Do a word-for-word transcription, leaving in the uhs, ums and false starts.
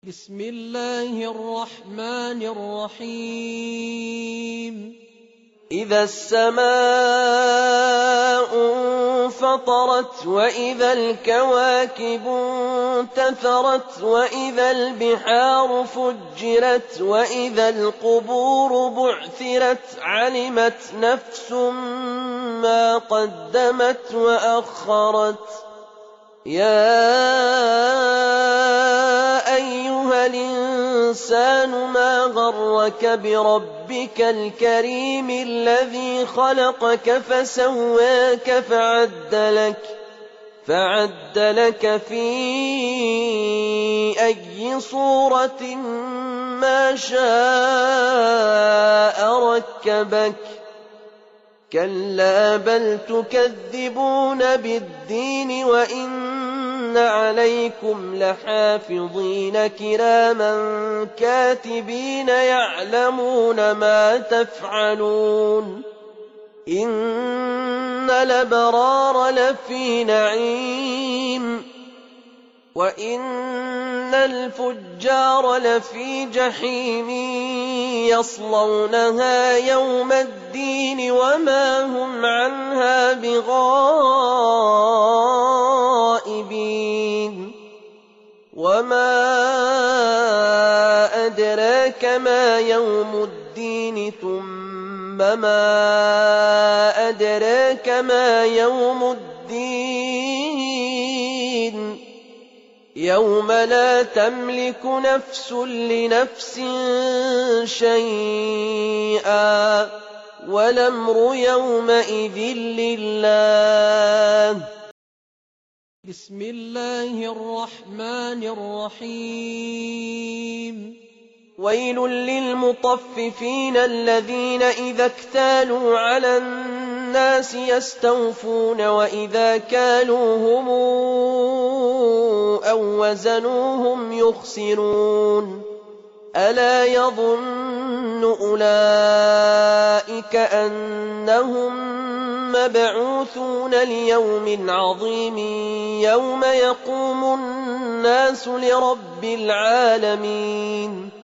بسم الله الرحمن الرحيم إذا السماء انفطرت وإذا الكواكب انتثرت وإذا البحار فجرت وإذا القبور بعثرت علمت نفس ما قدمت وأخرت يا أيها الإنسان ما غرك بربك الكريم الذي خلقك فسواك فعدلك فعدلك في أي صورة ما شاء ركبك كلا بل تكذبون بالدين وإن عليكم لحافظين كراما كاتبين يعلمون ما تفعلون إن الأبرار لفي نعيم وإن الفجار لفي جحيم يصلونها يوم الدين وما هم عنها بغائبين وما أدراك ما يوم الدين ثم ما أدراك ما يوم الدين يوم لا تملك نفس لنفس شيئا والأمر يومئذ لله. بسم الله الرحمن الرحيم ويل للمطففين الذين إذا اكتالوا على الناس يستوفون وإذا كالوهم أو وزنوهم يخسرون ألا يظن أولئك أنهم مبعوثون ليوم عظيم يوم يقوم الناس لرب العالمين